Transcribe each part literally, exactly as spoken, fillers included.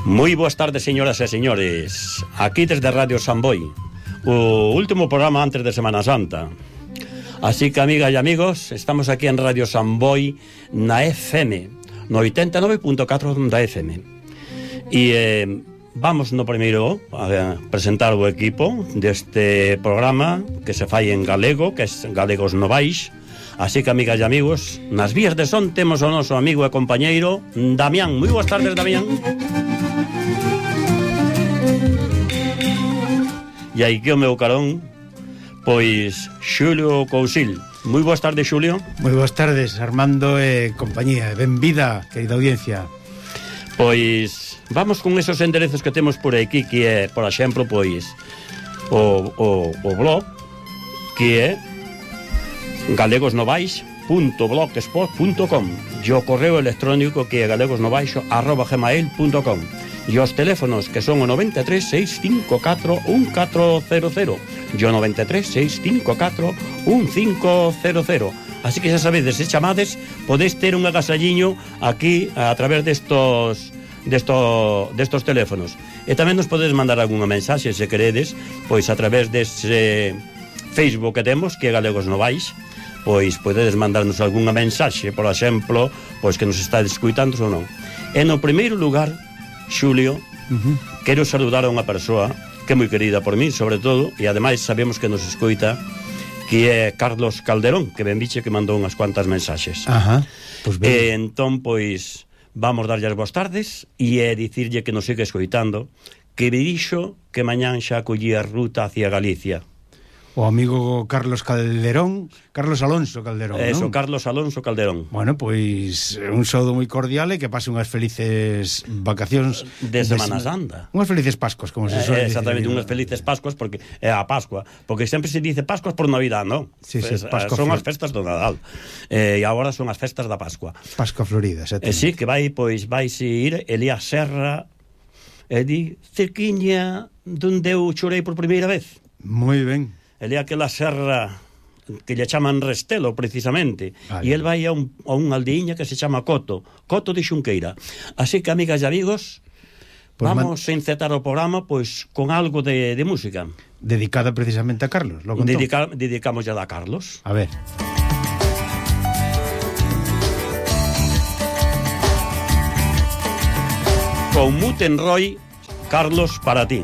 Moi boas tardes, señoras e señores. Aquí desde Radio Samboy, o último programa antes de Semana Santa. Así que, amigas e amigos, estamos aquí en Radio Samboy na F M, no oitenta e nove punto catro da F M. E eh, vamos no primeiro a presentar o equipo deste programa que se fai en galego, que é Galegos Novais. Así que, amigas e amigos, nas vías de son temos o noso amigo e compañeiro Damián. Moi boas tardes, Damián. E aí que o meu carón, pois, Xulio Cousil. Moi boas tardes, Xulio. Moi boas tardes, Armando e compañía. Benvida, querida audiencia. Pois, vamos con esos enderezos que temos por aquí, que é, por exemplo, pois, o, o, o blog, que é galegosnovais punto blogspot punto com, e o correo electrónico que é galegosnovais arroba gmail punto com, e os teléfonos que son o noventa e tres, seis cinco catro, un catro cero cero e o noventa e tres, seis cinco catro, un cinco cero cero. Así que xa sabedes, se chamades podes ter un agasalliño aquí a través destos desto, destos teléfonos, e tamén nos podedes mandar algunha mensaxe se queredes, pois a través dese Facebook que temos, que é Galegos Novais. Pois podedes mandarnos algunha mensaxe, por exemplo, pois que nos está escuitando ou non. E no primeiro lugar, Xulio, uh-huh. quero saludar a unha persoa que é moi querida por mí, sobre todo, e ademais sabemos que nos escoita, que é Carlos Calderón, que ben biche que mandou unhas cuantas mensaxes. Ajá, pois ben. E entón, pois, vamos darlle as boas tardes e é dicirlle que nos sigue escoitando, que me dixo que mañán xa collía ruta hacia Galicia. O amigo Carlos Calderón, Carlos Alonso Calderón, Eso, non? Carlos Alonso Calderón. Bueno, pois un saúdo moi cordial e que pase unhas felices vacacións de Semana Santa. Unhas felices Pascuas, como se eh, suele Exactamente, unhas felices Pascuas, porque é a Pascua, porque sempre se dice Pascuas por Navidad, non? Sí, sí, pues, Pascua son Flor... as festas do Nadal. Eh, e agora son as festas da Pascua. Pascua Florida, Eh, exactamente. sí, que vai, pois, vai se ir Elías Serra e di cerquiña donde eu chorei por primeira vez. Moi ben. Ele é aquela serra que lle chaman Restelo, precisamente. Vale. E el vai a, un, a unha aldeíña que se chama Coto, Coto de Xunqueira. Así que, amigas e amigos, pues vamos man... a encetar o programa pois con algo de, de música. Dedicada precisamente a Carlos, lo contó. Dedica, dedicamos ya a Carlos. A ver. Con Mutenroy, Carlos, para ti.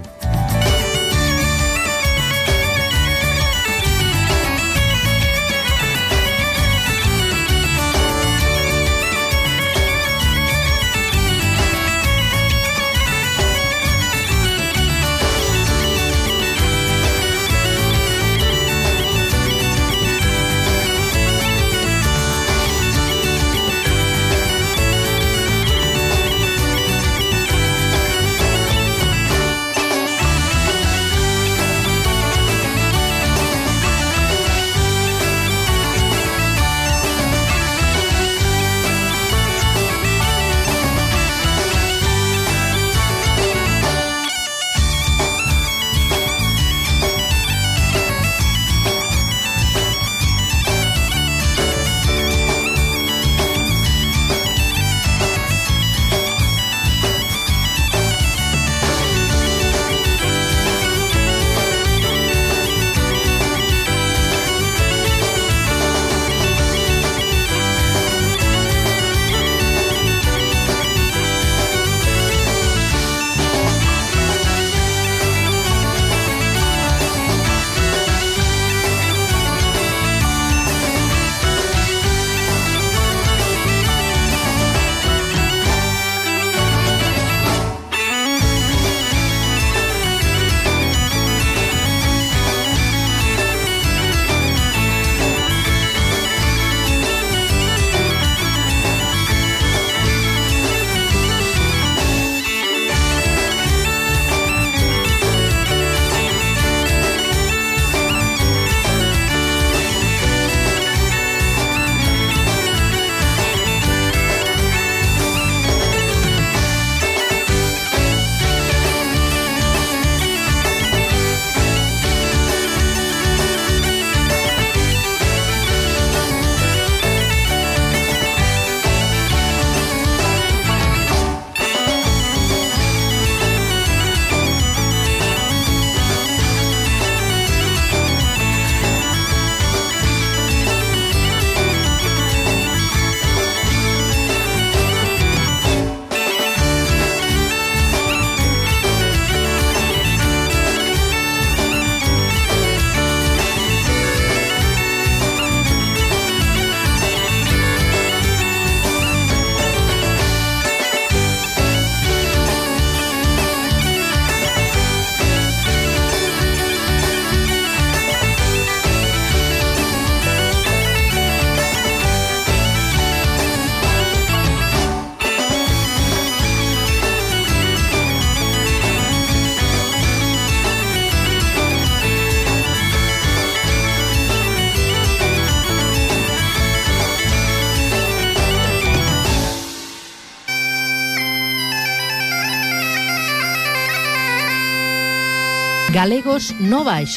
Galegos no Baixo.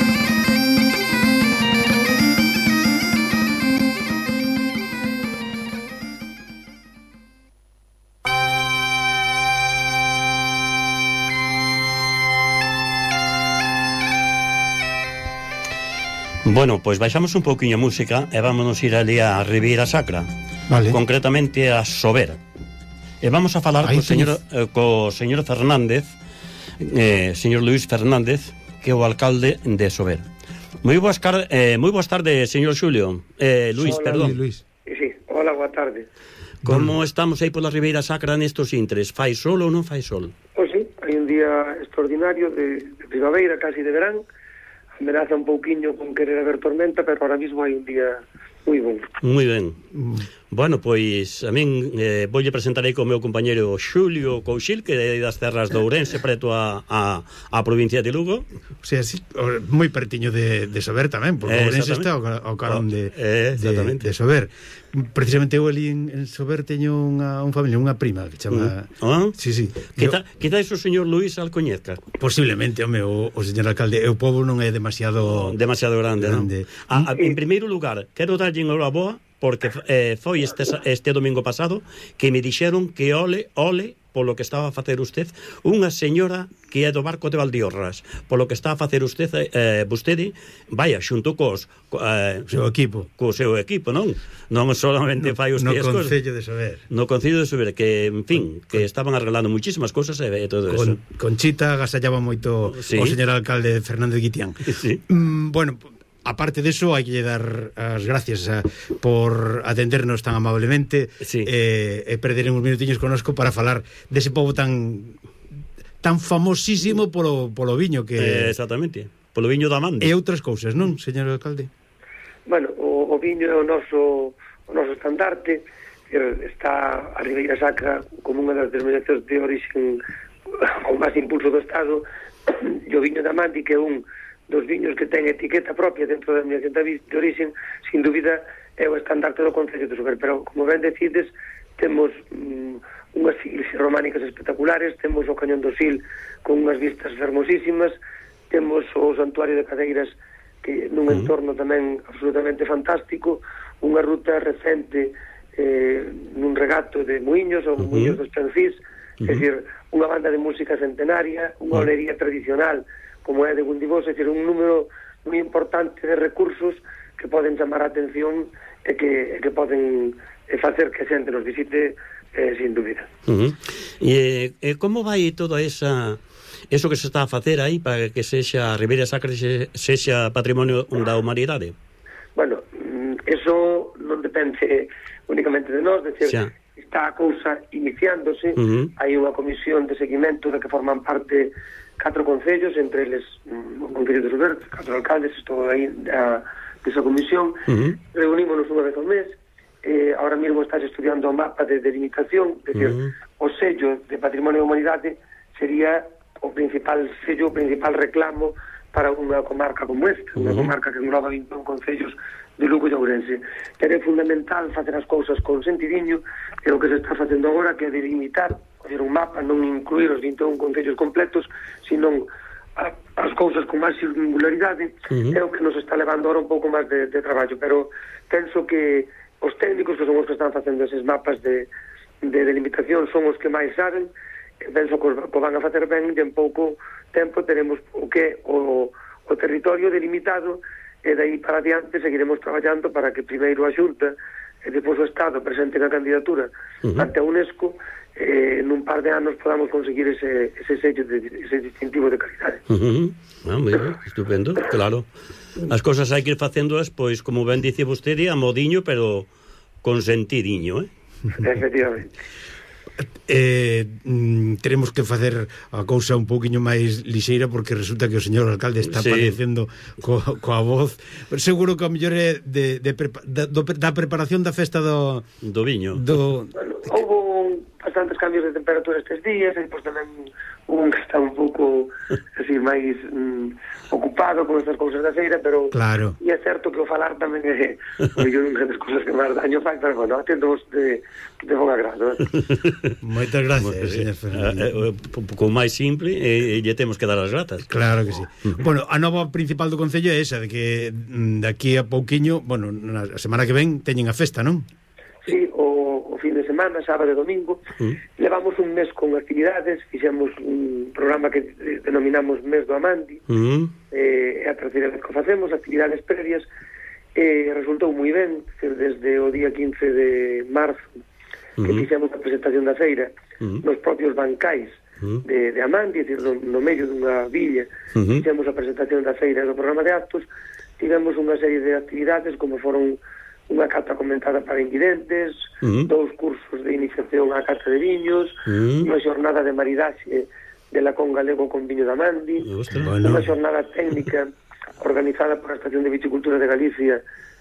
Bueno, pois baixamos un pouquiño a música e vámonos ir ali a Ribeira Sacra, vale. Concretamente a Sober. E vamos a falar co señor, eh, co señor Fernández, eh, señor Luís Fernández, que é o alcalde de Sober. Moi boas, car eh, moi boas tardes, señor Xulio. Eh, Luís, hola, perdón. Luís. Sí, hola, boa tarde. Como estamos aí pola Ribeira Sacra nestos intres? Fai sol ou non fai sol? Pois sí, hai un día extraordinario de, de primavera, casi de verán. Amenaza un pouquiño con querer haber tormenta, pero ahora mismo hai un día moi bon. Moi ben. Bueno, pois a min eh, voulle presentar aí co meu compañeiro Xulio Couchil, que é das terras de Ourense, preto a, a, a provincia de Lugo. O sea, sí, moi pertiño de, de Sober tamén, porque eh, Ourense está ao, ao carón de, eh, de, de Sober. Precisamente eu ali en, en Sober teño unha, un familia, unha prima que chama... Uh, ah? Sí, sí. Quizá, quizás o señor Luís Alcoñezca. Posiblemente, home, o, o señor alcalde. O pobo non é demasiado... Demasiado grande, grande. Non? A, a, en primeiro lugar, quero darlle unha boa, porque eh, foi este, este domingo pasado que me dixeron que ole, ole, polo que estaba a facer usted, unha señora que é do barco de Valdiorras, polo que está a facer usted, eh, vostede, vaya, xunto cos eh, seu equipo, co seu equipo, non? Non solamente no, fai usted no Concello de Sober. No Concello de Sober, que, en fin, con, que estaban arreglando muchísimas cosas e eh, todo con, eso. Conchita agasallaba moito sí. O señor alcalde Fernández Guitián. Sí. Mm, bueno, aparte de eso, hai que dar as gracias a, por atendernos tan amablemente sí. e, e perder uns minutiños conosco para falar dese pobo tan tan famosísimo polo, polo viño que... Eh, exactamente, polo viño da Mande. E outras cousas, non, señor alcalde? Bueno, o, o viño é o noso, o noso estandarte, está a Ribeira Sacra como unha das denominacións de orixen con máis impulso do Estado, e o viño da Mande, que é un dos viños que ten etiqueta propia dentro da denominación de orixen, sin dúbida é o estandarte do Concello de Sober. Pero, como ben decides, temos mm, unhas iglesias románicas espectaculares, temos o Cañón do Sil con unhas vistas fermosísimas, temos o Santuario de Cadeiras que nun uh-huh. entorno tamén absolutamente fantástico, unha ruta recente eh, nun regato de Muiños, ou uh-huh. Muiños dos Pencís, uh-huh. é dicir, unha banda de música centenaria, unha uh-huh. olería tradicional como é de Gundibós, é dicir, un número moi importante de recursos que poden chamar a atención e que, e que poden e facer que a xente nos visite eh, sin dúbida. Uh-huh. E, e como vai toda esa eso que se está a facer aí para que sexa a Ribeira Sacra se, sexa patrimonio da humanidade? Bueno, eso non depende únicamente de nós, decir, xa. Está a cousa iniciándose, uh-huh. hai unha comisión de seguimento da que forman parte catro concellos, entre eles o Concello de Sober, catro alcaldes, estou aí a, desa comisión, uh-huh. reunímonos unha vez ao mes, eh, ahora mesmo estás estudiando o mapa de delimitación, é dicir, uh-huh. o sello de Patrimonio da Humanidade sería o principal sello, o principal reclamo para unha comarca como esta, uh-huh. unha comarca que engloba vinte e un concellos de Lugo e Ourense. É fundamental facer as cousas con sentidiño, e o que se está facendo agora, que é delimitar, fazer un mapa, non incluir os vinte e un concellos completos, sino a, as cousas con máis singularidade, uh-huh. é o que nos está levando agora un pouco máis de, de traballo, pero penso que os técnicos que son os que están facendo eses mapas de, de delimitación son os que máis saben, e penso que os van a facer ben, e en pouco tempo teremos o que o, o territorio delimitado, e dai para adiante seguiremos traballando para que primeiro a Xunta e depois o Estado presenten a candidatura uh-huh. ante a UNESCO, eh, nun par de anos podamos conseguir ese, ese sello de, ese distintivo de calidade. Uh-huh. Ah, moi ben, estupendo, claro. As cosas hai que ir facéndoas, pois, como ben dice vostede, a modiño, pero con sentidiño, eh? Efectivamente. Eh, mm, tenemos que facer a cousa un pouquiño máis lixeira, porque resulta que o señor alcalde está sí. padecendo co, coa voz. Seguro que a mellor é de, de prepa, da, do, da preparación da festa do do viño. Do... Bueno, houve un bastantes cambios de temperatura estes días, e pois tamén un que está un pouco así máis mm, ocupado con estas cousas da feira, pero claro. E é certo que o falar tamén é unha das cousas que máis daño fai, pero bueno, atendemos de, de bon agrado. Eh? Moitas gracias, señor Fernández. Un pouco máis simple e lle temos que dar as gratas. Claro que sí. Bueno, a nova principal do Concello é esa, de que de aquí a pouquiño, bueno, na semana que ven teñen a festa, non? Sí, o, o fin de semana, sábado e domingo, mm. levamos un mes con actividades, fixemos un programa que denominamos Mes do Amandi, mm. eh, a terceira vez que facemos, actividades previas, e eh, resultou moi ben, desde o día quince de marzo, que mm. fixemos a presentación da feira, mm. nos propios bancais mm. de, de Amandi, é dicir, no, no medio dunha villa, mm. fixemos a presentación da feira do programa de actos, tivemos unha serie de actividades, como foron unha cata comentada para invidentes, mm. dous cursos de iniciación á cata de viños, mm. unha xornada de maridaxe de lacón galego con viño da Mandi, bueno. Unha xornada técnica organizada por a Estación de Viticultura de Galicia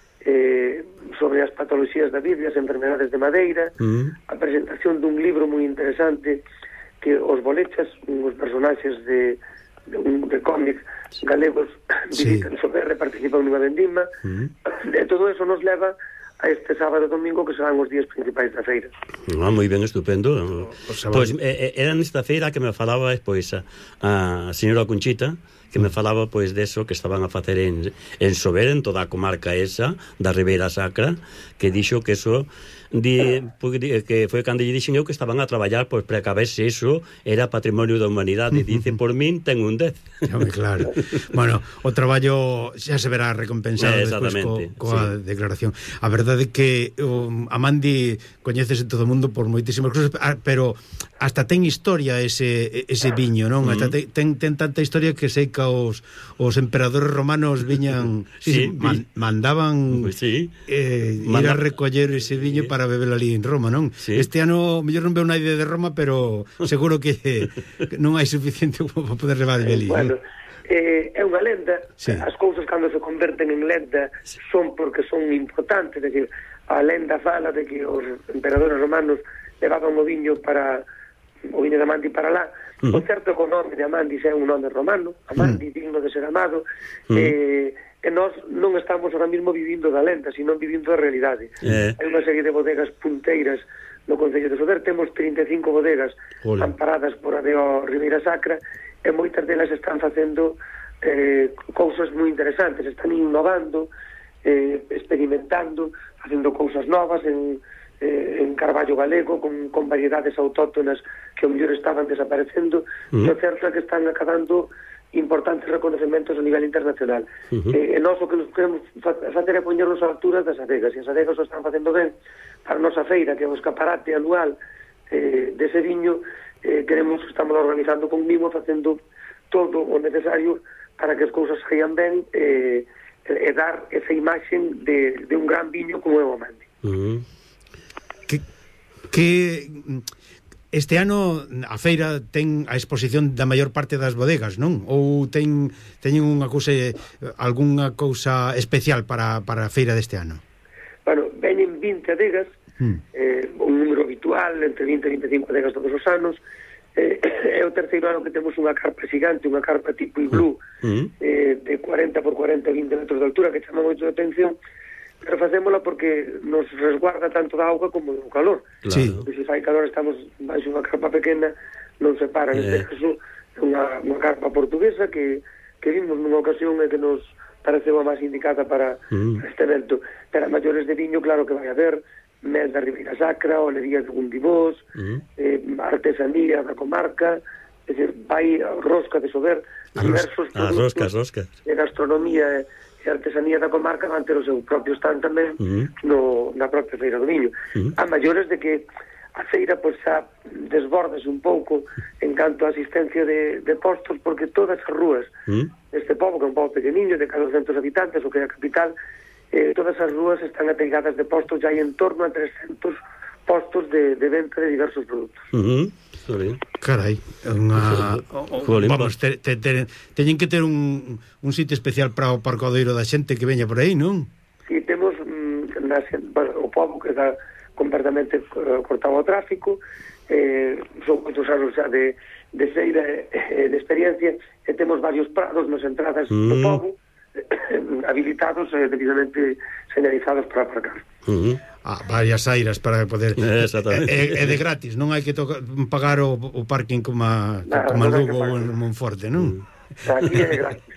eh, sobre as patoloxías da vid e as enfermedades de madeira, mm. a presentación dun libro moi interesante que os bolechas, os personaxes de, de, un, de cómic galegos visitan sí. sobre e participan nunha vendima, mm. e todo eso nos leva a este sábado e domingo que serán os días principais da feira. Ah, moi ben, estupendo. Pois pues, eh, era nesta feira que me falaba pois a, a señora Conchita, que me falaba pois deso que estaban a facer en, en Sober, en toda a comarca esa da Ribeira Sacra, que dixo que eso di, que foi cando lle dixen eu que estaban a traballar pois para que a ver se eso era patrimonio da humanidade, e dice por min ten un dez. Home, claro. Bueno, o traballo xa se verá recompensado eh, despois co, coa sí. declaración. A verdade é que um, Amandi coñécese todo o mundo por moitísimas cousas, pero hasta ten historia ese ese viño, non? Mm. Hasta ten, ten, ten tanta historia que sei que os, os emperadores romanos viñan sí, sí, man, mandaban pues sí. eh, Manda... ir a recoller ese viño sí. para beber ali en Roma, non? Sí. Este ano mellor non veo nadie de Roma, pero seguro que non hai suficiente como para poder levar ali. Bueno, eh, é unha lenda, sí. As cousas cando se converten en lenda son porque son importantes, é dicir, a lenda fala de que os emperadores romanos levaban o viño para o viño de Amandi para lá. Uh -huh. O certo que o nome de Amandi é un nome romano, Amandi, uh -huh. digno de ser amado, uh -huh. eh, e nós non estamos ahora mismo vivindo da lenda, sino vivindo da realidade. Eh. Hai unha serie de bodegas punteiras no Concello de Sober, temos trinta e cinco bodegas Hola. amparadas por a de Ribeira Sacra, e moitas delas están facendo eh, cousas moi interesantes, están innovando, eh, experimentando, facendo cousas novas en eh, en carballo galego con, con variedades autóctonas que ao mellor estaban desaparecendo, uh -huh. e o certo é que están acabando importantes reconocimientos a nivel internacional. Uh -huh. eh, e nós o que nos queremos facer é poñernos a alturas das adegas, e as adegas o están facendo ben para a nosa feira, que é o escaparate anual eh, dese viño. eh, queremos, estamos organizando con Mimo, facendo todo o necesario para que as cousas saian ben eh, e dar esa imaxen de, de un gran viño como é o Amandi. Uh -huh. Que, que este ano a feira ten a exposición da maior parte das bodegas, non? Ou ten teñen unha cousa, algunha cousa especial para, para a feira deste ano? Bueno, veñen vinte adegas, hmm. eh, un número habitual, entre vinte e vinte e cinco adegas todos os anos. Eh, é o terceiro ano que temos unha carpa xigante, unha carpa tipo iglú, hmm. eh, de cuarenta por cuarenta, vinte metros de altura, que chama moito de atención, pero facémola porque nos resguarda tanto da auga como do calor. Claro. Se fai calor estamos baixo unha carpa pequena, non se para. Eh. Neste caso é unha, unha carpa portuguesa que, que vimos nunha ocasión e que nos pareceu a máis indicada para mm. este evento. Pero a maiores de viño, claro que vai haber mel da Ribeira Sacra, olería de Gundibós, mm. eh, artesanía da comarca, é dicir, vai rosca de Sober, diversos ah, produtos roscas, roscas. de gastronomía e e artesanía da comarca van ter o seu propio stand tamén uh -huh. no, na propia feira do viño. Uh -huh. A maiores de que a feira pois xa desbordase un pouco en canto a asistencia de, de postos, porque todas as rúas uh -huh. deste pobo, que é un pobo pequeniño de catorcentos habitantes, o que é a capital, eh, todas as rúas están ateigadas de postos, já hai en torno a trescentos postos de, de venta de diversos produtos. Uh -huh. Carai, unha, vamos, te, te, te, teñen que ter un, un sitio especial para o parcodeiro da xente que veña por aí, non? Si, sí, temos mm, na, bueno, o pobo que está completamente uh, cortado ao tráfico, eh, son moitos anos xa de, de feira e eh, de experiencia, e temos varios prados nas entradas mm. do pobo habilitados e eh, debidamente señalizados para aparcar. Uh -huh. Ah, varias airas para poder é eh, eh, de gratis, non hai que pagar o, o parking como a, nah, como no Lugo ou en Monforte, non? Aquí é de gratis.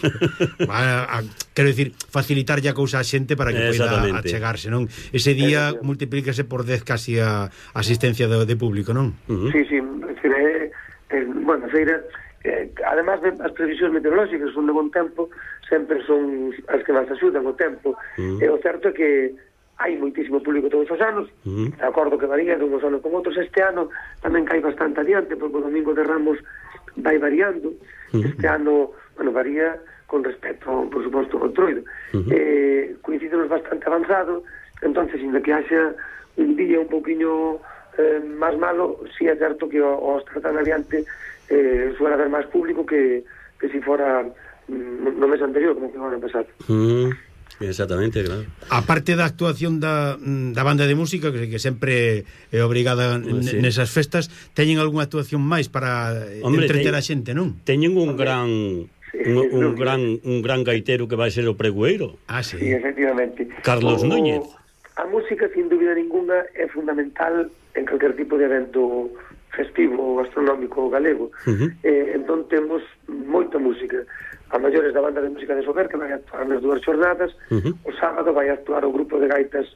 a, a, quero dicir, facilitar ya cousa a xente para que poida achegarse, non? Ese día multiplícase por dez casi a asistencia de, de público, non? Uh -huh. Sí, sí, é, é, bueno, a feira eh, además de as previsións meteorolóxicas son de bon tempo, sempre son as que máis axudan o tempo. Uh -huh. E o certo é que hai moitísimo público todos os anos, uh -huh. de acordo que varía de uns anos con outros. Este ano tamén cae bastante adiante, porque o Domingo de Ramos vai variando. Uh -huh. Este ano, bueno, varía con respecto, por suposto, ao Entroido. Uh -huh. eh, coincidenos bastante avanzado, entonces, inda que haxa un día un pouquiño eh, máis malo, si sí é certo que ao estar tan adiante eh, suele haber máis público que, que si fora mm, no mes anterior, como que no ano pasado. Uh -huh. Exactamente, claro. A parte da actuación da, da banda de música, que, que sempre é obrigada pues sí. nesas festas, teñen algunha actuación máis para Hombre, entreter a xente, non? Teñen un Hombre. gran sí, un, un gran un gran gaitero que vai ser o pregoeiro. Ah, sí. Sí, efectivamente. Carlos o, Núñez. A música, sin dúbida ninguna, é fundamental en calquer tipo de evento festivo ou gastronómico galego. Uh -huh. eh, entón temos moita música. A maiores da banda de música de Sober, que vai actuar nas dúas xornadas. Uh -huh. O sábado vai actuar o grupo de gaitas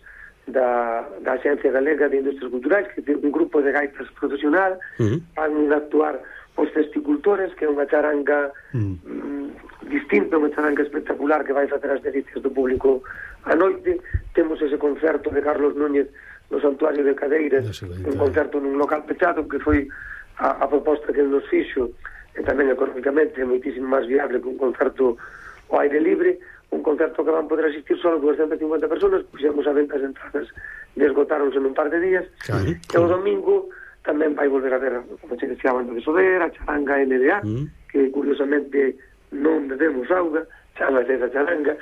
da, da Axencia Galega de Industrias Culturais, que é un grupo de gaitas profesional. Uh -huh. Van actuar os Festicultores, que é unha charanga uh -huh. mm, distinta, unha charanga espectacular que vai facer as delicias do público a noite. Temos ese concerto de Carlos Núñez no Santuario de Cadeiras, un concerto nun local pechado, que foi a, a proposta que nos fixo, e tamén económicamente é moitísimo máis viable que un concerto ao aire libre, un concerto que van poder asistir só doscientas e cincuenta personas, puxemos a venta as entradas e esgotáronse nun par de días. Claro. E o domingo tamén vai volver a ver, como se decía, a banda de Sober, a charanga N D A, mm. que curiosamente non bebemos auga, chamase esa charanga,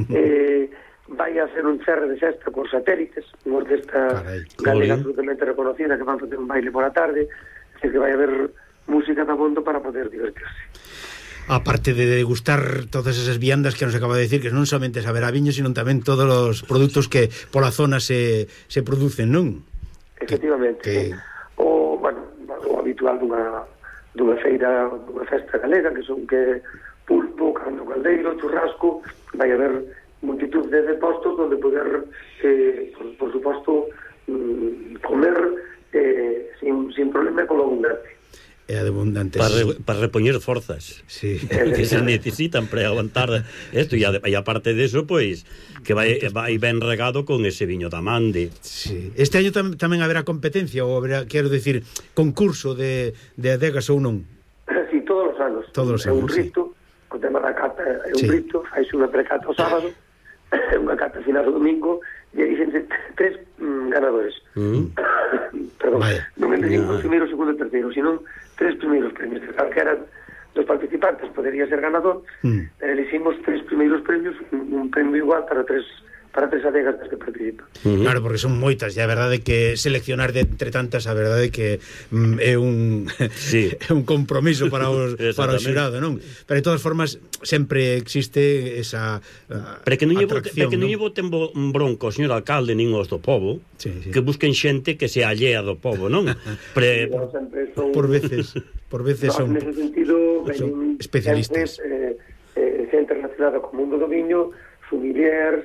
e vai a hacer un cerre de sexta por satélites, unha orquesta Caray, galega absolutamente reconocida, que van a facer un baile por a tarde, e que vai a haber música de abondo para poder divertirse. Aparte de degustar todas esas viandas que nos acaba de decir, que non somente saber a viño, sino tamén todos os produtos que pola zona se, se producen, non? Efectivamente, que, que... O, bueno, o habitual dunha, dunha feira, dunha festa galega, que son que pulpo, cando caldeiro, churrasco, vai haber multitud de depostos onde poder, eh, por, por suposto, mm, comer eh, sin, sin problema con lo abundante. É abundante. Para, re, para repoñer forzas, sí. que se necesitan para aguantar esto, e, a, e aparte de eso, pois, que vai, vai ben regado con ese viño da Mande. Sí. Este año tam, tamén haberá competencia, ou haberá, quero decir, concurso de, de adegas ou non? Sí, todos os anos. Todos os anos, é un rito, sí. O tema da cata é un sí. rito, faise unha precata o sábado, unha cata final o domingo, e dixense tres mm, ganadores. Mm. Perdón, vale. Non entre no. o primeiro, o segundo e o terceiro, senón tres primeiros premios, que calquera dos participantes podería ser ganador, mm. pero elegimos tres primeiros premios, un, un premio igual para tres para tres adegas das que participan. Mm. Claro, porque son moitas, e a verdade é que seleccionar de entre tantas, a verdade é que mm, é un sí. é un compromiso para os para o xurado, non? Pero de todas formas sempre existe esa uh, pero que non llevo, que non llevo tempo bronco, señor alcalde, nin os do pobo, sí, sí. que busquen xente que se allea do pobo, non? Pre... Sí, son... por veces, por veces no, son nese sentido son especialistas, eh, eh, xente relacionada co mundo do viño, sommeliers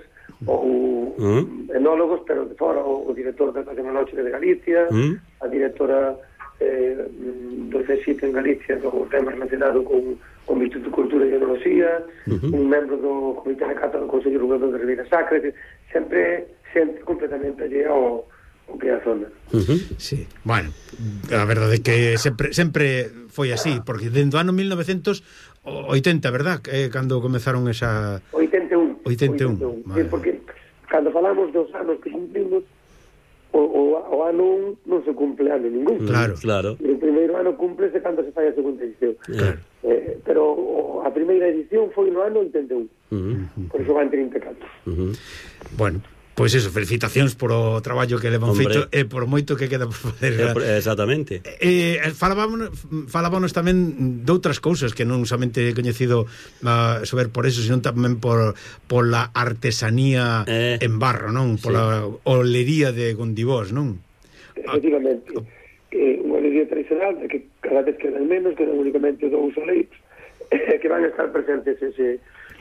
ou mm. enólogos, pero de fora o, o director da Tecnológica de Galicia, mm. a directora eh, do C S I P en Galicia, do tema relacionado con, con o Instituto de Cultura e Tecnoloxía, mm -hmm. un membro do Comité de Cata do Consello Rural de Ribeira Sacra, que sempre xente completamente allea ao o que é a zona. Uh -huh. Sí. Bueno, a verdade é que sempre sempre foi así, porque dentro do ano mil novecentos oitenta, verdad? Eh, cando comezaron esa... oitenta e un. oitenta e un. Sí, porque cando falamos dos anos que cumplimos, o, o, o ano un non se cumple ano ningún. Claro, claro. O primeiro ano cúmplese cando se fai a segunda edición. Claro. Eh, pero o, a primeira edición foi no ano oitenta e un. Uh -huh. Por iso van trinta e catro. Uh -huh. Bueno, Pois eso, felicitacións por o traballo que levan feito e por moito que queda por facer. Eh, exactamente. Eh, falábamos, falábamos tamén de outras cousas que non somente he coñecido uh, saber por eso, sino tamén por pola artesanía eh, en barro, non? Pola sí. olería de Gondivós, non? Efectivamente. Ah, eh, unha olería tradicional de que cada vez quedan menos, quedan únicamente dous oleiros que van a estar presentes ese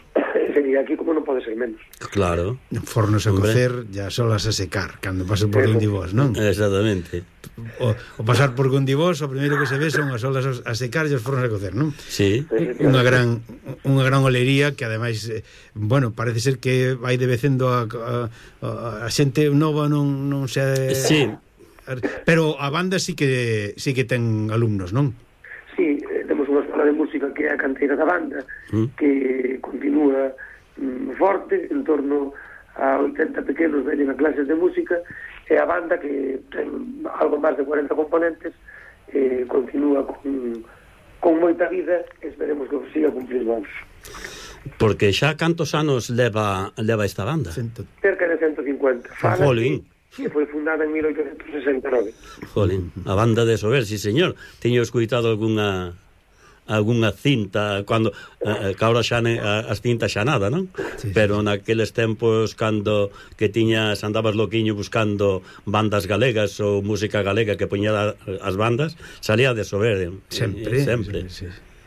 sería aquí como non pode ser menos. Claro. Fornos a cocer, ya solas a secar cando paso por Gondivós, non? Exactamente. O, o pasar por Gondivós, o primeiro que se ve son as olas a secar e os fornos a cocer, non? Sí. Unha gran unha gran olería que ademais, eh, bueno, parece ser que vai debecendo a, a, a xente nova non non se sí. Pero a banda sí que sí que ten alumnos, non? Sí, temos unha escola de música que é a canteira da banda, mm. que continúa mm, forte, en torno a oitenta pequenos veñen a clases de música, e a banda que ten algo máis de cuarenta componentes, eh, continúa con, con moita vida, e esperemos que siga cumplindo anos. Porque xa cantos anos leva leva esta banda? Cento... Cerca de ciento cincuenta. Jolín. Que foi fundada en mil oitocentos sesenta e nove. Jolín, a banda de Sober, sí señor. Teño escuitado algunha algunha cinta cando eh, que ahora xa ne, as cintas xa nada, non? Sí, pero sí. Naqueles tempos cando que tiñas andabas loquiño buscando bandas galegas ou música galega que poñía as bandas, salía de Sober. Sempre, eh, sempre. Sí, sí.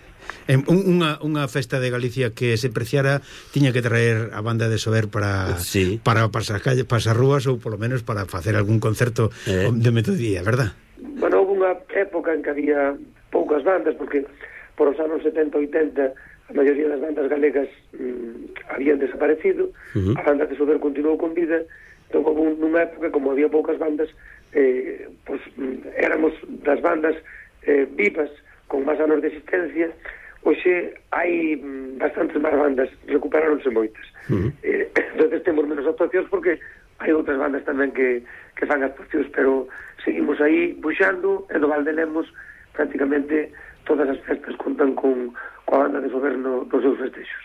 En unha, unha festa de Galicia que se preciara tiña que traer a banda de Sober para sí. para pasar calles, pasar rúas ou polo menos para facer algún concerto eh. de metodía, verdad? Bueno, houve unha época en que había poucas bandas porque por os anos setenta e oitenta a maioría das bandas galegas mmm, habían desaparecido. Uh-huh. A banda de Sober continuou con vida. Entón, como nunha época, como había poucas bandas, eh, pues, éramos das bandas eh, vivas con máis anos de existencia. Hoxe hai bastantes máis bandas, recuperáronse moitas. Uh-huh. Eh, entonces temos menos actuacións porque hai outras bandas tamén que, que fan actuacións, pero seguimos aí puxando, e do Val de Lemos prácticamente todas as festas contan con coa banda de Sober no, nos seus festexos.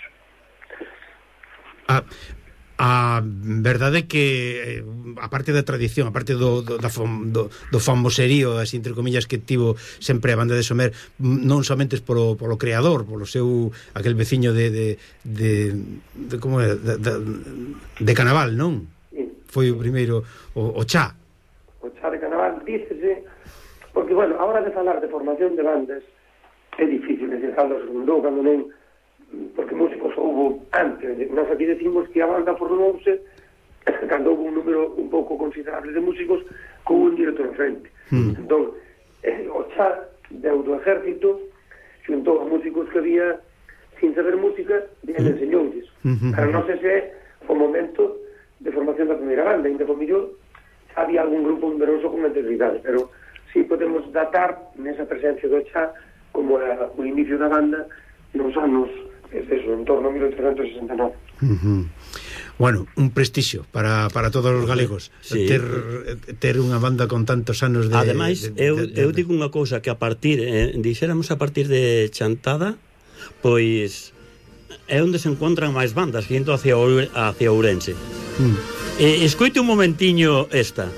Ah, a verdade é que a parte da tradición, a parte do, do, do, do famoserío, así entre comillas, que tivo sempre a banda de Sober, non somente polo, polo creador, polo seu aquel veciño de de, de, de como é, de, de, de Canaval, non? Sí. Foi o primeiro o, o Chá. O Chá de Canaval, dícese, porque, bueno, a hora de falar de formación de bandas é difícil, é dicir, cando se fundou, cando non, porque músicos houve antes. Nós aquí decimos que a banda formouse cando houve un número un pouco considerable de músicos con un director en frente. Mm. Entón, eh, o Chá deu do ejército, xuntou a músicos que había sin saber música, e mm. enseñoulles. Mm-hmm. Pero non sei se é o momento de formación da primeira banda, ainda por millón había algún grupo numeroso con anterioridade, pero sí podemos datar nesa presencia do Chá como era o inicio da banda nos anos, es eso, en torno a mil oitocentos sesenta e nove. Uh-huh. Bueno, un prestixio para, para todos os galegos, sí. ter, ter unha banda con tantos anos de... Ademais, de, de, eu, de, de, eu digo unha cousa, que a partir, eh, dixéramos a partir de Chantada, pois é onde se encontran máis bandas, vindo hacia, hacia Ourense. Mm. Eh, escoite un momentiño esta.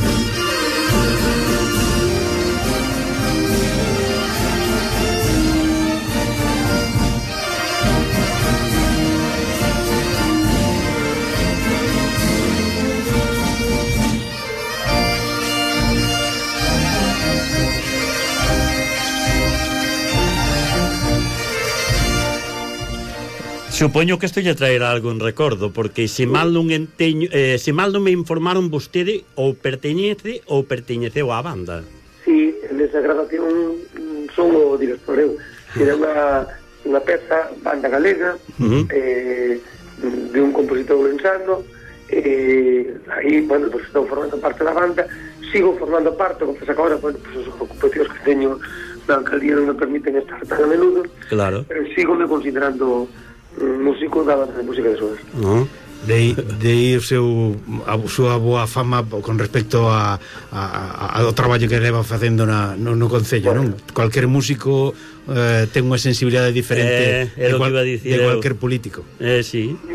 Supoño que isto lle traerá algo en recordo, porque se mal non enteño, eh, se mal non me informaron, vostede ou perteñece ou perteñeceu á banda. Sí, nesa grabación son o director eu. Era unha, unha peza, banda galega, uh-huh. eh, de un compositor ourensano, eh, aí, bueno, pues estou formando parte da banda, sigo formando parte, porque agora, bueno, pues os ocupacións que teño na alcaldía non me permiten estar tan a menudo, claro. Pero sigo me considerando músico da banda de música de Sober. Uh-huh. De, de ir seu a súa boa fama con respecto a, a, a, ao traballo que leva facendo na, no, no concello, bueno. Non? Cualquier músico eh, ten unha sensibilidade diferente eh, de, cual, de cualquier político. Eh, sí. Bueno, pode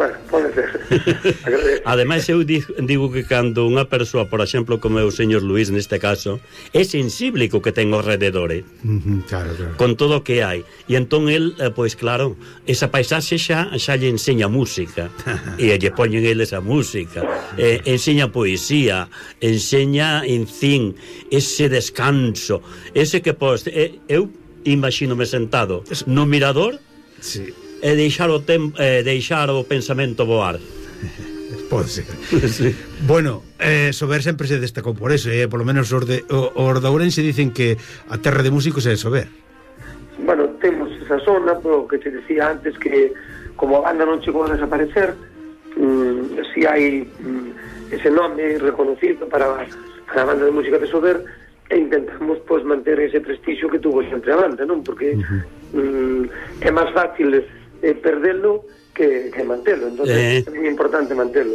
Ademais, eu digo que cando unha persoa, por exemplo, como é o señor Luís neste caso, é sensible co que ten ao rededor, eh? uh-huh, claro, claro. Con todo o que hai. E entón el, eh, pois claro, esa paisaxe xa, xa lle enseña música e lle poñen el esa música, eh, enseña poesía, enseña, en fin, ese descanso, ese que pois, eh, eu imagínome sentado no mirador, sí, e deixar o, tem, eh, deixar o pensamento voar. Pode ser. Sí. Bueno, eh, Sober sempre se destacou por eso, eh, por lo menos os de, o, os de Ourense dicen que a terra de músicos é Sober. Bueno, temos esa zona, pero que te decía antes que como a banda non chegou a desaparecer, mm, si hai mm, ese nome reconocido para, para a banda de música de Sober, e intentamos pois manter ese prestigio que tuvo sempre a banda, non? Porque uh-huh. mm, é máis fácil eh, perderlo que, que mantelo, entonces eh. é moi importante mantelo.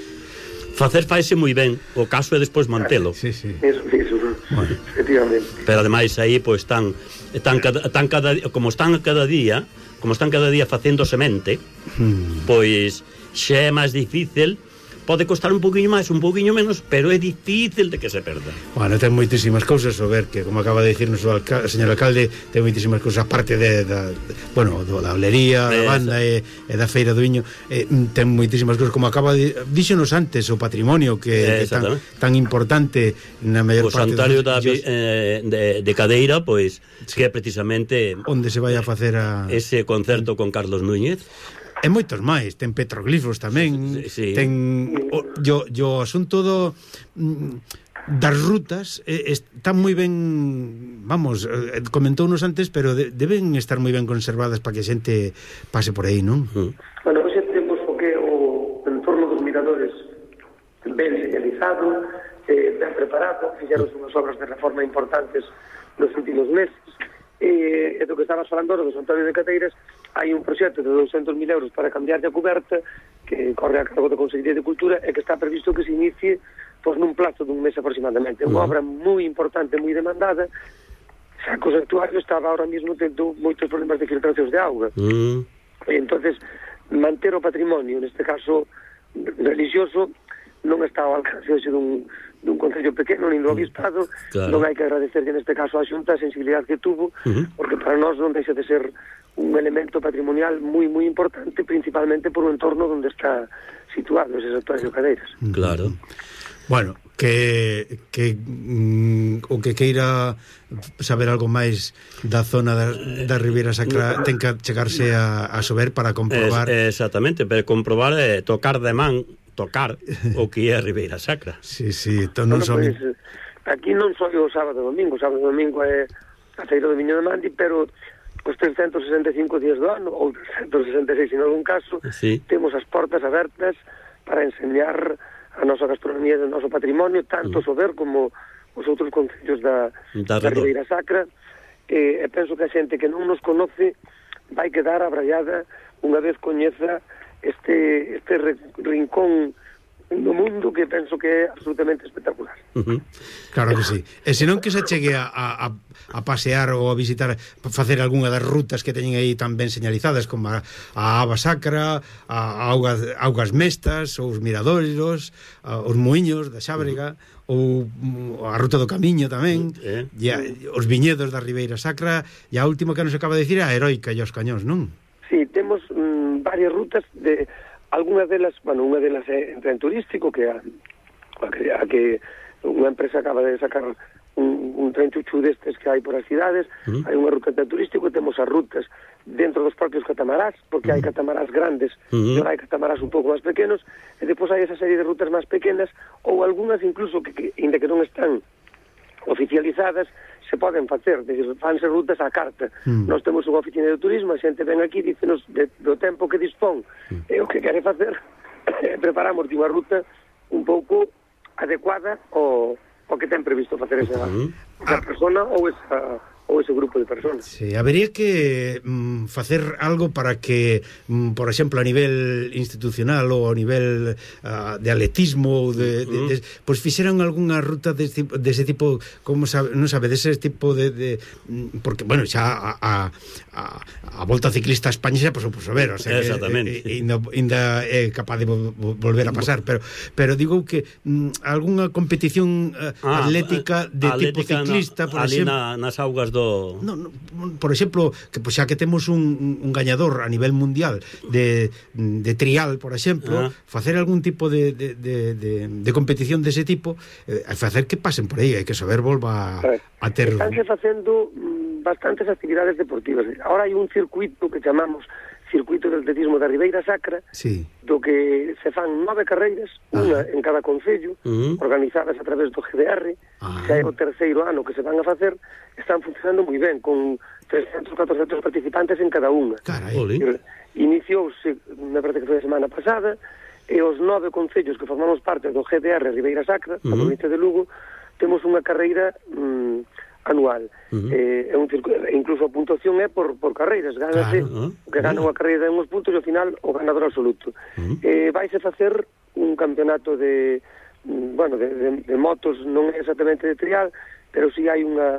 Facer faise moi ben, o caso é despois mantelo. Sí, sí. Eso, eso, bueno. Efectivamente. Pero ademais aí pois están, están, cada, están cada, como están cada día, como están cada día facendo semente, hmm. pois xa é máis difícil. Pode costar un poquinho máis, un poquinho menos, pero é difícil de que se perda. Bueno, ten moitísimas cousas, o ver que, como acaba de dicir o alca- señor alcalde, ten moitísimas cousas, aparte de, de, de bueno, da olería, da banda e, e da feira do viño, eh, ten moitísimas cousas, como acaba de... Díxonos antes o patrimonio, que, eh, que tan, tan importante na maior o parte... O santuario da, eh, de, de Cadeira, pois, sí, que é precisamente... onde se vai a facer a... ese concerto con Carlos Núñez. E moitos máis, ten petroglifos tamén, sí, sí. ten o, yo, yo asunto do mm, das rutas eh, están moi ben, vamos, eh, comentounos antes, pero de, deben estar moi ben conservadas para que a xente pase por aí, non? Mm. Bueno, hoxe temos o que o entorno dos miradores ben señalizado, eh, ben preparado, fixeron unhas obras de reforma importantes nos últimos meses, e, e do que estabas falando do Santuario de Cateiras, hai un proxecto de douscentos mil euros para cambiar a coberta que corre a cargo da Consellería de Cultura e que está previsto que se inicie pois, nun plazo dun mes aproximadamente. É unha obra moi importante, moi demandada. Xa que o santuario estaba ahora mesmo tendo moitos problemas de filtracións de auga. Mm. E entonces manter o patrimonio, neste caso religioso, non está ao alcance hoxe dun, dun concello pequeno, nin do obispado. Claro. Non hai que agradecerlle neste caso a Xunta a sensibilidade que tuvo, uh-huh. porque para nós non deixa de ser un elemento patrimonial moi moi importante, principalmente por o entorno onde está situado ese santuario de Cadeiras. Claro. Bueno, que que mm, o que queira saber algo máis da zona da, da Ribeira Sacra ten que chegarse a, a Sober para comprobar. Es, exactamente, pero comprobar é eh, tocar de man, tocar o que é a Ribeira Sacra. Sí, sí, entón non bueno, son... pues, aquí non só o sábado e domingo, o sábado e domingo é a feira do viño de Mandi, pero os trescentos sesenta e cinco días do ano, ou trescentos sesenta e seis en algún caso, sí, temos as portas abertas para enseñar a nosa gastronomía e o noso patrimonio, tanto mm. Sober como os outros concellos da, da, da Ribeira Sacra, e, e penso que a xente que non nos conoce vai quedar abraiada unha vez coñeza este, este rincón no mundo que penso que é absolutamente espectacular. Uh-huh. Claro que sí. E senón que se chegue a, a, a pasear ou a visitar, facer algunha das rutas que teñen aí tan ben señalizadas, como a, a Aba Sacra, a augas, augas mestas, ou os miradoiros, a, os muiños da Xábrega, uh-huh, ou a ruta do Camiño tamén, uh-huh, e a, os viñedos da Ribeira Sacra, e a última que nos acaba de dicir a Heroica e os Cañóns, non? Sí, temos mm, varias rutas de... Algunas delas, bueno, unha delas é en tren turístico, que a, a, que, a que unha empresa acaba de sacar un, un tren chuchu destes que hai por as cidades. Uh-huh. Hai unha ruta de tren turístico, temos as rutas dentro dos propios catamarás, porque uh-huh, hai catamarás grandes, uh-huh, e hai catamarás un pouco máis pequenos, e depois hai esa serie de rutas máis pequenas, ou algunhas incluso que, que inda que non están oficializadas, se poden facer, decir, fanse rutas á carta. Mm. Nós temos unha oficina de turismo, a xente ven aquí, dícenos de, do tempo que dispón mm. e o que quere facer, preparamos de unha ruta un pouco adecuada ao, ao que ten previsto facer esa, mm. esa persona ou esa, ou ese grupo de personas. Sí, habería que mm, facer algo para que, mm, por exemplo, a nivel institucional ou a nivel uh, de atletismo ou de, de, de, pois fixeran algunha ruta dese de ese tipo, como sabe, non sabe, dese tipo de, de porque, bueno, xa a, a, a, a Volta Ciclista a España xa pasou por saber, o sea, exactamente, que, ainda, ainda é capaz de vo, volver a pasar, pero pero digo que mm, algunha competición uh, ah, atlética de tipo ciclista, na, por ali exemplo, na, nas augas do... No, no, por exemplo, que pues, xa que temos un, un gañador a nivel mundial de, de trial, por exemplo, ah. facer algún tipo de, de, de, de, de competición dese tipo, eh, facer que pasen por aí, hai que saber volva a, a ter... Estánse facendo mm, bastantes actividades deportivas. Ahora hai un circuito que chamamos Circuito de Atletismo da Ribeira Sacra, sí. do que se fan nove carreiras, unha en cada concello, uh-huh. organizadas a través do G D R, uh-huh. que é o terceiro ano que se van a facer, están funcionando moi ben, con trescentos, catorcentos participantes en cada unha. Carai. Iniciouse, me parece que foi a semana pasada, e os nove concellos que formamos parte do G D R Ribeira Sacra, uh-huh. a provincia de Lugo, temos unha carreira... Mm, anual. Uh-huh. Eh, é un circuito, incluso a puntuación é por, por carreiras, gánase, claro, uh-huh. que gana unha carreira de uns puntos e ao final o ganador absoluto. Uh-huh. Eh, vaise facer un campeonato de, bueno, de, de, de motos, non é exactamente de trial, pero si sí hai unha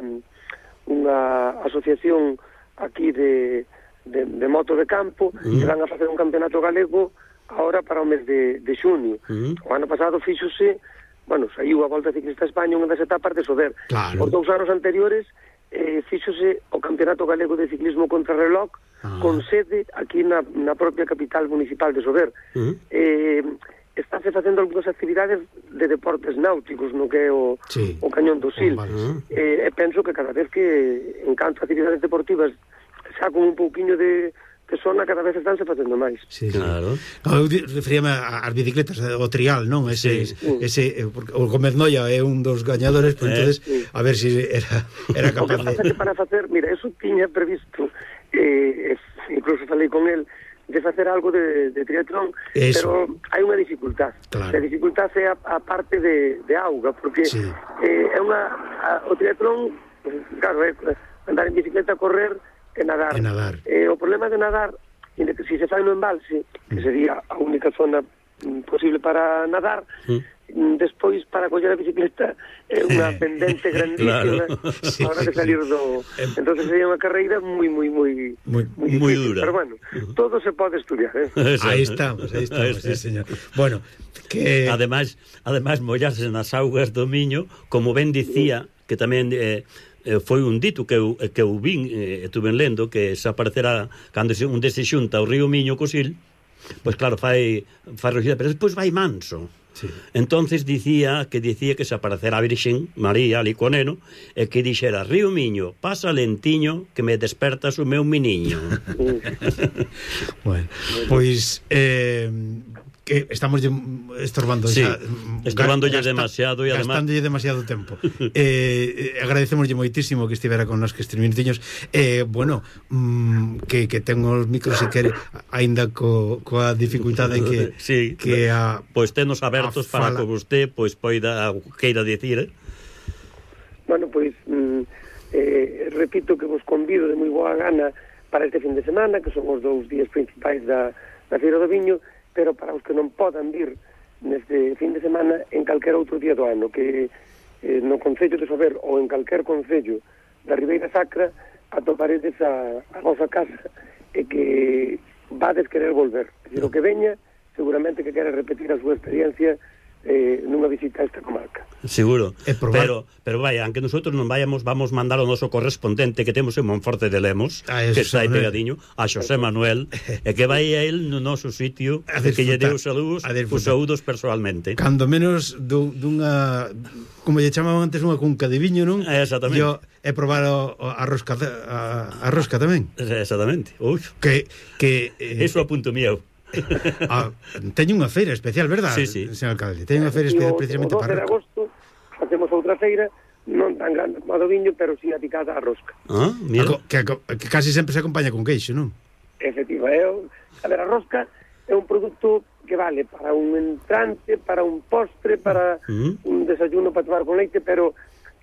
unha asociación aquí de, de, de moto de campo, uh-huh. que van a facer un campeonato galego ahora para o mes de, de xunio. Uh-huh. O ano pasado fíxose, bueno, saiu a Volta Ciclista a España unha das etapas de Sober. Claro. Os dous anos anteriores eh, fíxose o Campeonato Galego de Ciclismo Contrarreloj ah. con sede aquí na, na propia capital municipal de Sober. Uh-huh. Eh, estáse facendo algunhas actividades de deportes náuticos no que é o, sí. o Cañón do Sil. Uh-huh. Eh, e penso que cada vez que en canto a actividades deportivas xa con un pouquiño de que sona, cada vez estánse facendo máis. Sí, claro. No, eu referíame ás bicicletas, o trial, non? Ese, sí. ese, o Gómez Noia é un dos gañadores, pues, eh, entonces sí. a ver si era, era capaz de... O que para facer, mira, eso tiña previsto, eh, incluso falei con él, de facer algo de, de triatlón, eso. Pero hai unha dificultad. Claro. A dificultad é a, a parte de, de auga, porque sí. eh, é unha, a, o triatlón, claro, é andar en bicicleta, correr, e nadar. E nadar. Eh, o problema de nadar, que se se fai no embalse, que sería a única zona posible para nadar, mm. despois para coller a bicicleta é unha pendente grandísima claro. Sí, a hora de salir do... Entonces sería unha carreira moi, moi, moi... Moi, moi dura. Pero bueno, todo se pode estudiar, eh? Aí estamos, aí estamos, sí, señor. Bueno, que... Ademais, ademais mollarse nas augas do Miño, como ben dicía, que tamén... Eh, Eh, foi un dito que eu, que eu vin, eh, estuven lendo, que se aparecerá cando un dese xunta o río Miño co Sil, pois claro, fai, fai rogida, pero despois vai manso. Sí. Entonces dicía que dicía que se aparecerá a Virxen María ali co neno e que dixera: río Miño, pasa lentiño que me despertas o meu miniño. Bueno, pois eh, que estamos estorbando sí, xa, estorbando gasta, demasiado e además gastándolle demasiado tempo. eh, agradecemoslle moitísimo que estivera con nos que estes minutiños. Eh, bueno, mm, que, que ten os micros e que aínda co, coa dificultade que sí, que a pois tenos abertos para que vostede pois poida queira dicir. Eh? Bueno, pois mm, eh, repito que vos convido de moi boa gana para este fin de semana, que son os dous días principais da, da Feira do Viño, pero para os que non podan vir neste fin de semana en calquer outro día do ano, que eh, no Concello de Sober ou en calquer concello da Ribeira Sacra atoparedes a, a vosa casa e que vades querer volver. E o que veña, seguramente que quere repetir a súa experiencia eh, nunha visita a esta comarca. Seguro, pero pero vaya, aunque nosotros non vayamos, vamos mandar ao noso correspondente que temos en Monforte de Lemos, ah, que está aí pegadiño, a Xosé Manuel, e que vai a él no noso sitio, que lle deu saludos, os saúdos personalmente. Cando menos du, dunha, como lle chamaban antes, unha cunca de viño, non? Exactamente. Yo he probado a rosca, a, a rosca tamén. Exactamente. Ui. Que que eh, eso apunto mío. ah, teño unha feira especial, verdad? Sí, sí. Señor alcalde, teño unha feira especial precisamente para... O doce de agosto facemos outra feira, non tan grande como a do viño, pero si dedicada á rosca. Ah, mira. Que, que, que casi sempre se acompaña con queixo, non? Efectiva, é, a ver, a rosca é un produto que vale para un entrante, para un postre, para uh-huh. un desayuno para tomar con leite, pero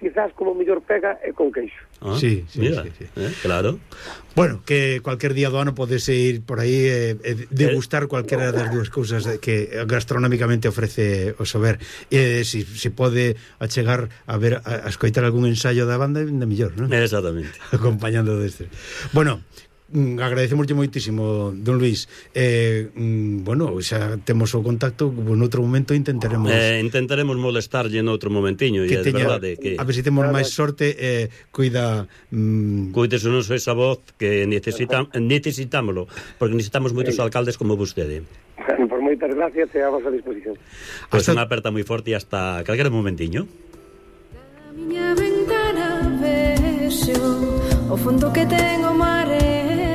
quizás como mellor pega é con queixo. Ah, sí, sí, mira, sí, sí. Eh, claro. Bueno, que cualquier día do ano podese ir por aí e eh, degustar cualquera das dúas cousas que gastronómicamente ofrece o Sober. E eh, si, si pode achegar a ver a, a escoitar algún ensayo da banda, ainda mellor, non? Exactamente. Acompañando deste. Bueno, Mm, agradecemos moitísimo, don Luis. eh, mm, bueno, xa temos o contacto, en outro momento intentaremos eh, intentaremos molestarlle noutro momentiño, e é de verdade que a ver se si temos máis sorte. eh, cuida mm... cuides o noso esa voz que necesita, necesitámoslo, porque necesitamos moitos alcaldes como vostede. Bueno, por moitas gracias e a vosa disposición. Pois Hasta... unha aperta moi forte e hasta calquera momentiño. Na miña ventana vexo o fondo que ten o mare.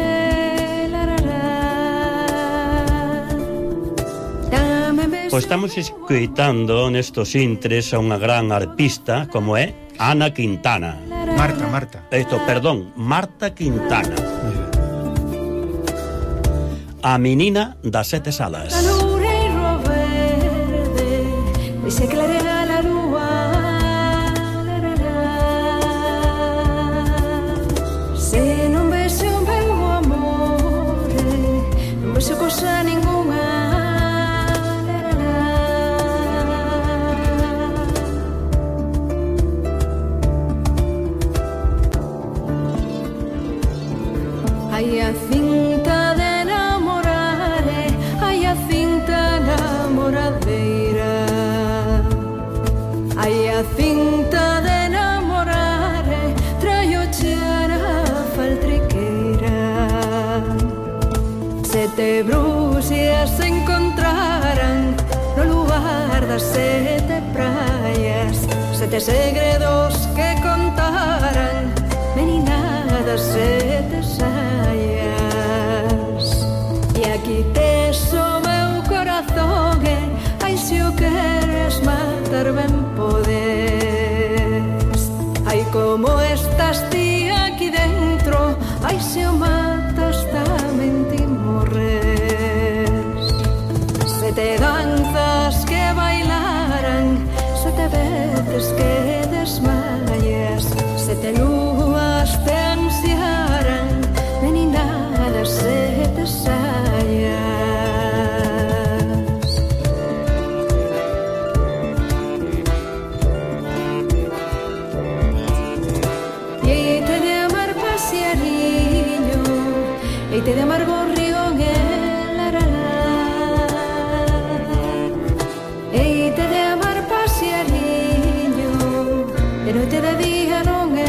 Pois estamos escoitando nestos intres a unha gran arpista como é Ana Quintana. Marta, Marta. Esto, perdón, Marta Quintana. A menina das sete salas. La luna y ro verde e se clarea la lúa. Se non vexo un ben o amore, non vexo cosa ninguna. Hai a cinta de enamorare, hai a cinta namoradeira. Hai a cinta de enamorare, traio chara faltriqueira. Sete bruxas se encontraran no lugar das sete praias, sete segredos que contaran, meninadas sete saias. E aquí tes o meu corazón e ai se o queres matar ben podes. Ai como estás ti aquí dentro, ai se o matas tamén ti morres. Sete danzas que bailaran, sete veces que desmayas, sete lúas te ansiaran, meninadas sete saias. E eite de amar pasiariño, eite de amar gorrión e larará. Eite de amar pasiariño, de noite de día non é.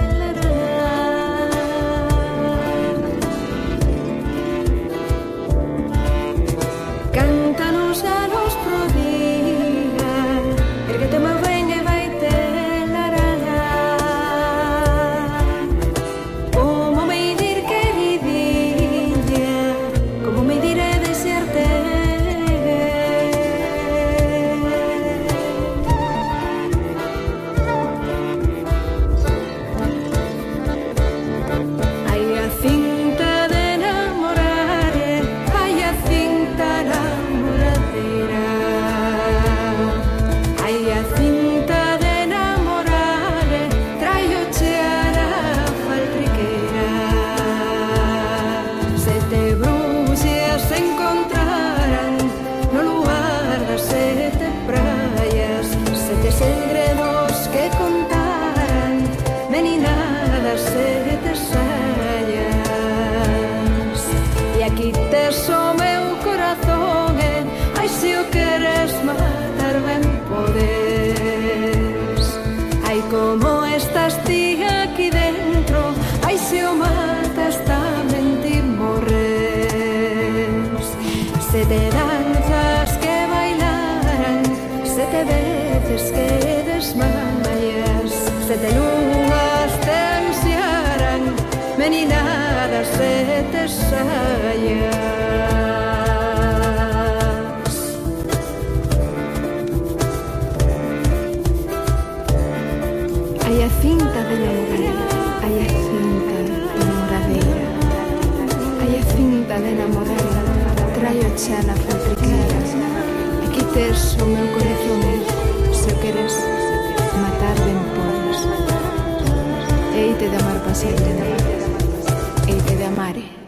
Cántanos a nos prodiga, el que te me ven e vai te larará. Como me dir queridinha, como me diré desearte. Hai a cinta de enamorare, hai a cinta namoradeira. Hai a cinta de enamorare, traio chara faltriqueira. Sete bruxas se encontraran no lugar das sete praias, sete segredos que contaran, meninadas sete saias. E aquí tes o meu corazón e ai se o queres matar ben podes. Ai como estás ti aquí dentro, ai se o matas tamén ti morres. Sete danzas que bailaran, sete veces que desmayas, sete lunas te ansiaran, meninadas sete saias. Hai a cinta de enamoradeira, hai a cinta de enamoradeira, hai a cinta de enamoradeira, traio xa na faltriqueira. Aquí tes o meu corazón, se o queres matar ben podes. Eite de amar pa sempre, eite de amare.